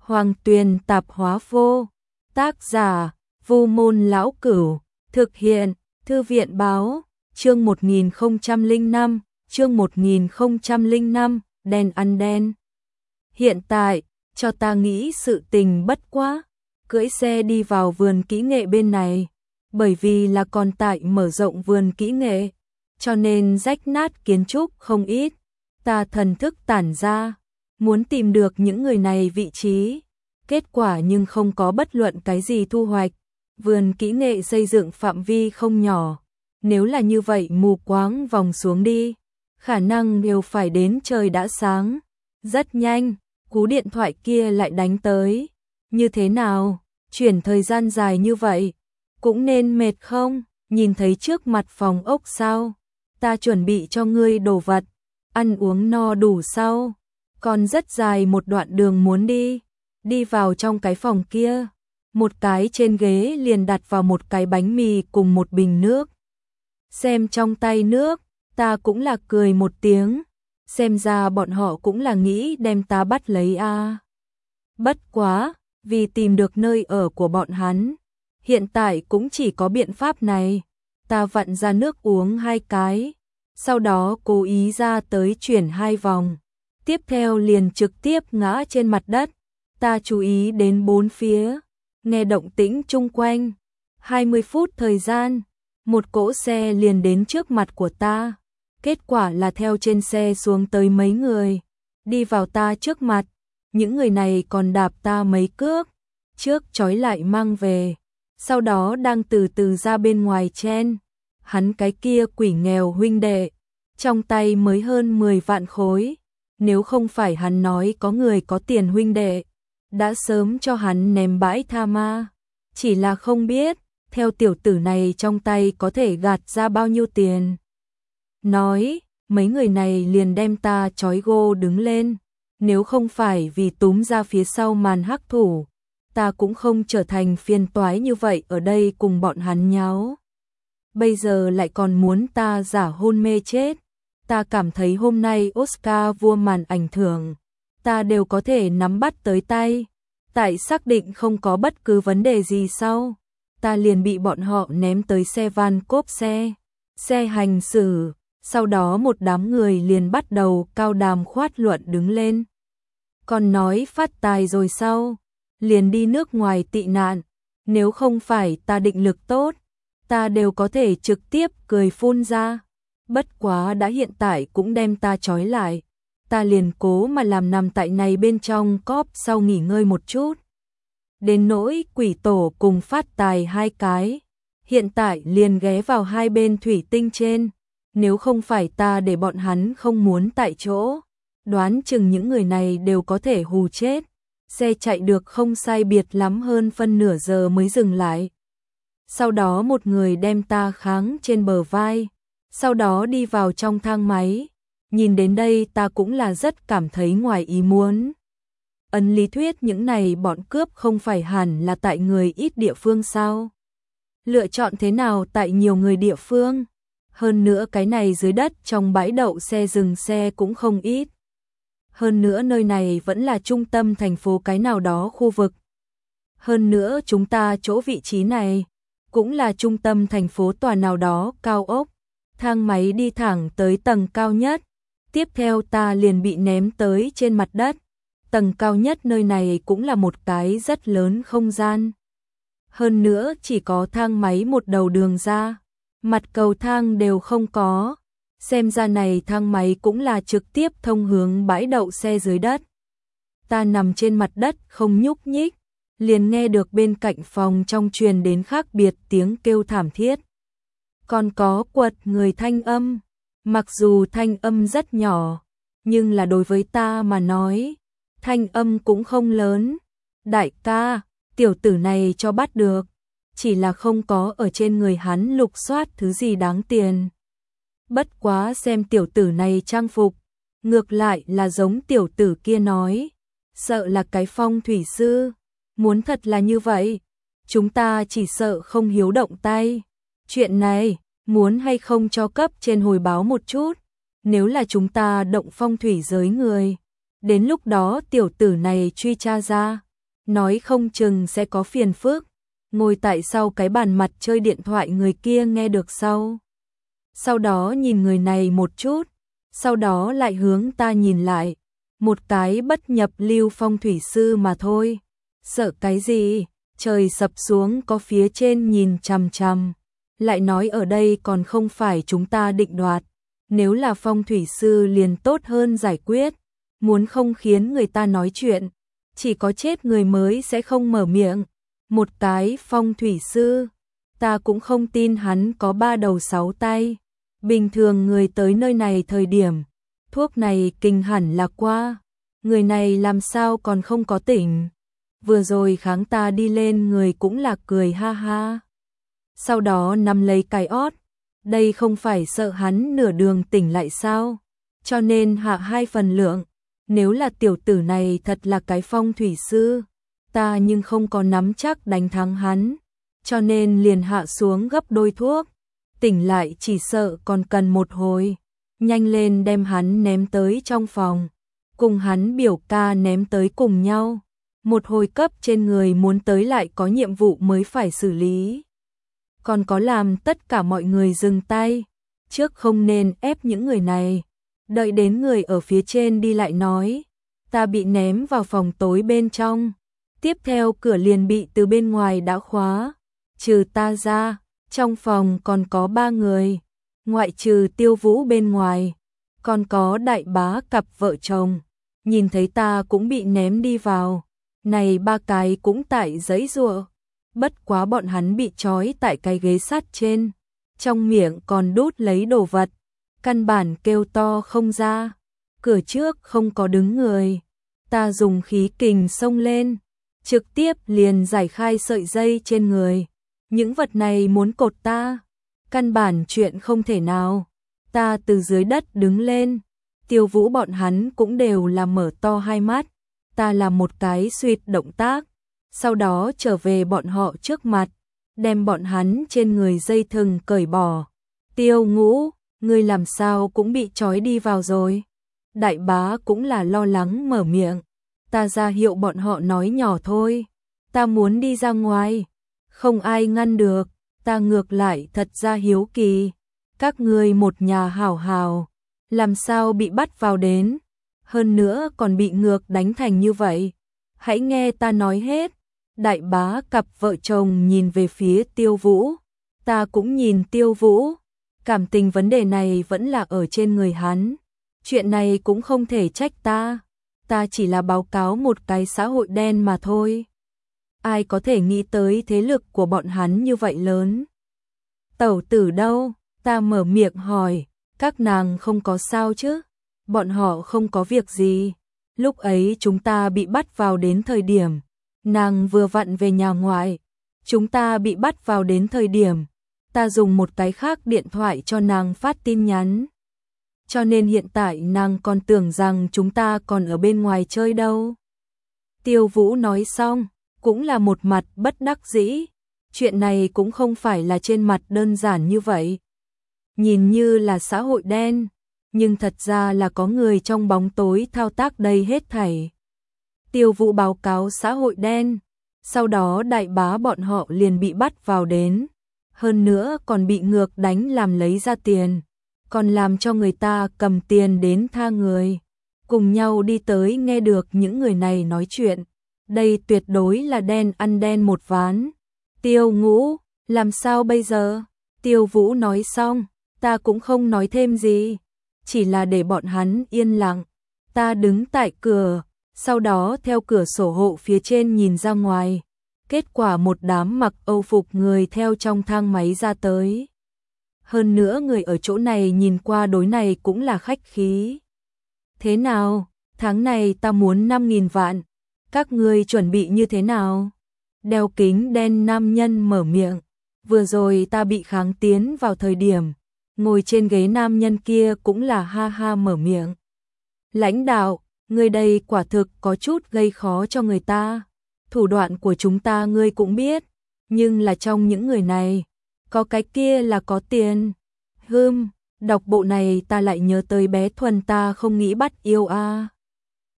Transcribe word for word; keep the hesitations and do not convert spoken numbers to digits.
Hoàng Tuyền tạp hóa vô. Tác giả: Vu Môn Lão Cửu. Thực hiện: Thư viện báo. Chương một nghìn không trăm lẻ năm, chương một nghìn không trăm lẻ năm, đen ăn đen. Hiện tại, cho ta nghĩ sự tình bất quá, cưỡi xe đi vào vườn kỹ nghệ bên này, bởi vì là còn tại mở rộng vườn kỹ nghệ, cho nên rách nát kiến trúc không ít. Ta thần thức tản ra, muốn tìm được những người này vị trí, kết quả nhưng không có bất luận cái gì thu hoạch. Vườn kỹ nghệ xây dựng phạm vi không nhỏ, nếu là như vậy mù quáng vòng xuống đi, khả năng đều phải đến trời đã sáng. Rất nhanh, cú điện thoại kia lại đánh tới. Như thế nào? Chuyển thời gian dài như vậy, cũng nên mệt không? Nhìn thấy trước mặt phòng ốc sao? Ta chuẩn bị cho ngươi đồ vật, ăn uống no đủ sau, còn rất dài một đoạn đường muốn đi. Đi vào trong cái phòng kia, một cái trên ghế liền đặt vào một cái bánh mì cùng một bình nước. Xem trong tay nước, ta cũng là cười một tiếng, xem ra bọn họ cũng là nghĩ đem ta bắt lấy a. À. Bất quá, vì tìm được nơi ở của bọn hắn, hiện tại cũng chỉ có biện pháp này. Ta vặn ra nước uống hai cái, sau đó cố ý ra tới chuyển hai vòng, tiếp theo liền trực tiếp ngã trên mặt đất. Ta chú ý đến bốn phía, nghe động tĩnh chung quanh. hai mươi phút thời gian, một cỗ xe liền đến trước mặt của ta. Kết quả là theo trên xe xuống tới mấy người, đi vào ta trước mặt. Những người này còn đạp ta mấy cước, trước trói lại mang về, sau đó đang từ từ ra bên ngoài chen. Hắn cái kia quỷ nghèo huynh đệ, trong tay mới hơn mười vạn khối, nếu không phải hắn nói có người có tiền huynh đệ, đã sớm cho hắn ném bãi tha ma. Chỉ là không biết, theo tiểu tử này trong tay có thể gạt ra bao nhiêu tiền. Nói, mấy người này liền đem ta trói gô đứng lên. Nếu không phải vì túm ra phía sau màn hắc thủ, ta cũng không trở thành phiền toái như vậy ở đây cùng bọn hắn nháo. Bây giờ lại còn muốn ta giả hôn mê chết. Ta cảm thấy hôm nay Oscar vua màn ảnh thưởng, ta đều có thể nắm bắt tới tay. Tại xác định không có bất cứ vấn đề gì sau, ta liền bị bọn họ ném tới xe van cốp xe, xe hành xử. Sau đó một đám người liền bắt đầu cao đàm khoát luận đứng lên. Còn nói phát tài rồi sau, liền đi nước ngoài tị nạn. Nếu không phải ta định lực tốt, ta đều có thể trực tiếp cười phun ra. Bất quá đã hiện tại cũng đem ta trói lại. Ta liền cố mà làm nằm tại này bên trong cóp sau nghỉ ngơi một chút. Đến nỗi quỷ tổ cùng phát tài hai cái, hiện tại liền ghé vào hai bên thủy tinh trên. Nếu không phải ta để bọn hắn không muốn tại chỗ, đoán chừng những người này đều có thể hù chết. Xe chạy được không sai biệt lắm hơn phân nửa giờ mới dừng lại. Sau đó một người đem ta kháng trên bờ vai, sau đó đi vào trong thang máy. Nhìn đến đây ta cũng là rất cảm thấy ngoài ý muốn. Ấn lý thuyết những này bọn cướp không phải hẳn là tại người ít địa phương sao? Lựa chọn thế nào tại nhiều người địa phương? Hơn nữa cái này dưới đất trong bãi đậu xe dừng xe cũng không ít. Hơn nữa nơi này vẫn là trung tâm thành phố cái nào đó khu vực. Hơn nữa chúng ta chỗ vị trí này cũng là trung tâm thành phố tòa nào đó cao ốc. Thang máy đi thẳng tới tầng cao nhất. Tiếp theo ta liền bị ném tới trên mặt đất. Tầng cao nhất nơi này cũng là một cái rất lớn không gian. Hơn nữa chỉ có thang máy một đầu đường ra. Mặt cầu thang đều không có. Xem ra này thang máy cũng là trực tiếp thông hướng bãi đậu xe dưới đất. Ta nằm trên mặt đất không nhúc nhích, liền nghe được bên cạnh phòng trong truyền đến khác biệt tiếng kêu thảm thiết. Còn có quật người thanh âm. Mặc dù thanh âm rất nhỏ, nhưng là đối với ta mà nói, thanh âm cũng không lớn. Đại ca, tiểu tử này cho bắt được. Chỉ là không có ở trên người hắn lục soát thứ gì đáng tiền. Bất quá xem tiểu tử này trang phục, ngược lại là giống tiểu tử kia nói, sợ là cái phong thủy sư. Muốn thật là như vậy, chúng ta chỉ sợ không hiếu động tay. Chuyện này, muốn hay không cho cấp trên hồi báo một chút, nếu là chúng ta động phong thủy giới người, đến lúc đó tiểu tử này truy tra ra, nói không chừng sẽ có phiền phức. Ngồi tại sau cái bàn mặt chơi điện thoại người kia nghe được sau. Sau đó nhìn người này một chút, sau đó lại hướng ta nhìn lại. Một cái bất nhập lưu phong thủy sư mà thôi. Sợ cái gì, trời sập xuống có phía trên nhìn chằm chằm. Lại nói ở đây còn không phải chúng ta định đoạt. Nếu là phong thủy sư liền tốt hơn giải quyết. Muốn không khiến người ta nói chuyện, chỉ có chết người mới sẽ không mở miệng. Một cái phong thủy sư, ta cũng không tin hắn có ba đầu sáu tay. Bình thường người tới nơi này thời điểm, thuốc này kinh hẳn là qua. Người này làm sao còn không có tỉnh. Vừa rồi kháng ta đi lên người cũng là cười ha ha. Sau đó nắm lấy cái ót. Đây không phải sợ hắn nửa đường tỉnh lại sao. Cho nên hạ hai phần lượng. Nếu là tiểu tử này thật là cái phong thủy sư, ta nhưng không có nắm chắc đánh thắng hắn. Cho nên liền hạ xuống gấp đôi thuốc. Tỉnh lại chỉ sợ còn cần một hồi. Nhanh lên đem hắn ném tới trong phòng. Cùng hắn biểu ca ném tới cùng nhau. Một hồi cấp trên người muốn tới lại có nhiệm vụ mới phải xử lý. Còn có làm tất cả mọi người dừng tay. Trước không nên ép những người này. Đợi đến người ở phía trên đi lại nói. Ta bị ném vào phòng tối bên trong. Tiếp theo cửa liền bị từ bên ngoài đã khóa. Trừ ta ra, trong phòng còn có ba người. Ngoại trừ Tiêu Vũ bên ngoài. Còn có Đại Bá cặp vợ chồng. Nhìn thấy ta cũng bị ném đi vào. Này ba cái cũng tại giấy giụa. Bất quá bọn hắn bị trói tại cái ghế sắt trên. Trong miệng còn đút lấy đồ vật. Căn bản kêu to không ra. Cửa trước không có đứng người. Ta dùng khí kình xông lên. Trực tiếp liền giải khai sợi dây trên người. Những vật này muốn cột ta. Căn bản chuyện không thể nào. Ta từ dưới đất đứng lên. Tiêu Vũ bọn hắn cũng đều là mở to hai mắt. Ta làm một cái suýt động tác. Sau đó trở về bọn họ trước mặt. Đem bọn hắn trên người dây thừng cởi bỏ. Tiêu Ngũ, ngươi làm sao cũng bị trói đi vào rồi. Đại Bá cũng là lo lắng mở miệng. Ta ra hiệu bọn họ nói nhỏ thôi. Ta muốn đi ra ngoài. Không ai ngăn được. Ta ngược lại thật ra hiếu kỳ. Các ngươi một nhà hảo hảo. Làm sao bị bắt vào đến. Hơn nữa còn bị ngược đánh thành như vậy. Hãy nghe ta nói hết. Đại Bá cặp vợ chồng nhìn về phía Tiêu Vũ. Ta cũng nhìn Tiêu Vũ. Cảm tình vấn đề này vẫn là ở trên người hắn. Chuyện này cũng không thể trách ta. Ta chỉ là báo cáo một cái xã hội đen mà thôi. Ai có thể nghĩ tới thế lực của bọn hắn như vậy lớn. Tẩu tử đâu? Ta mở miệng hỏi. Các nàng không có sao chứ? Bọn họ không có việc gì. Lúc ấy chúng ta bị bắt vào đến thời điểm. Nàng vừa vặn về nhà ngoại. Chúng ta bị bắt vào đến thời điểm. Ta dùng một cái khác điện thoại cho nàng phát tin nhắn. Cho nên hiện tại nàng còn tưởng rằng chúng ta còn ở bên ngoài chơi đâu. Tiêu Vũ nói xong, cũng là một mặt bất đắc dĩ. Chuyện này cũng không phải là trên mặt đơn giản như vậy. Nhìn như là xã hội đen, nhưng thật ra là có người trong bóng tối thao tác đây hết thảy. Tiêu Vũ báo cáo xã hội đen, sau đó Đại Bá bọn họ liền bị bắt vào đến. Hơn nữa còn bị ngược đánh làm lấy ra tiền. Còn làm cho người ta cầm tiền đến tha người. Cùng nhau đi tới nghe được những người này nói chuyện. Đây tuyệt đối là đen ăn đen một ván. Tiêu Ngũ, làm sao bây giờ? Tiêu Vũ nói xong, ta cũng không nói thêm gì. Chỉ là để bọn hắn yên lặng. Ta đứng tại cửa, sau đó theo cửa sổ hộ phía trên nhìn ra ngoài. Kết quả một đám mặc Âu phục người theo trong thang máy ra tới. Hơn nữa người ở chỗ này nhìn qua đối này cũng là khách khí. Thế nào? Tháng này ta muốn năm nghìn vạn. Các ngươi chuẩn bị như thế nào? Đeo kính đen nam nhân mở miệng. Vừa rồi ta bị kháng tiến vào thời điểm. Ngồi trên ghế nam nhân kia cũng là ha ha mở miệng. Lãnh đạo, người đây quả thực có chút gây khó cho người ta. Thủ đoạn của chúng ta ngươi cũng biết. Nhưng là trong những người này, có cái kia là có tiền. Hừm, đọc bộ này ta lại nhớ tới bé Thuần ta không nghĩ bắt yêu a. À.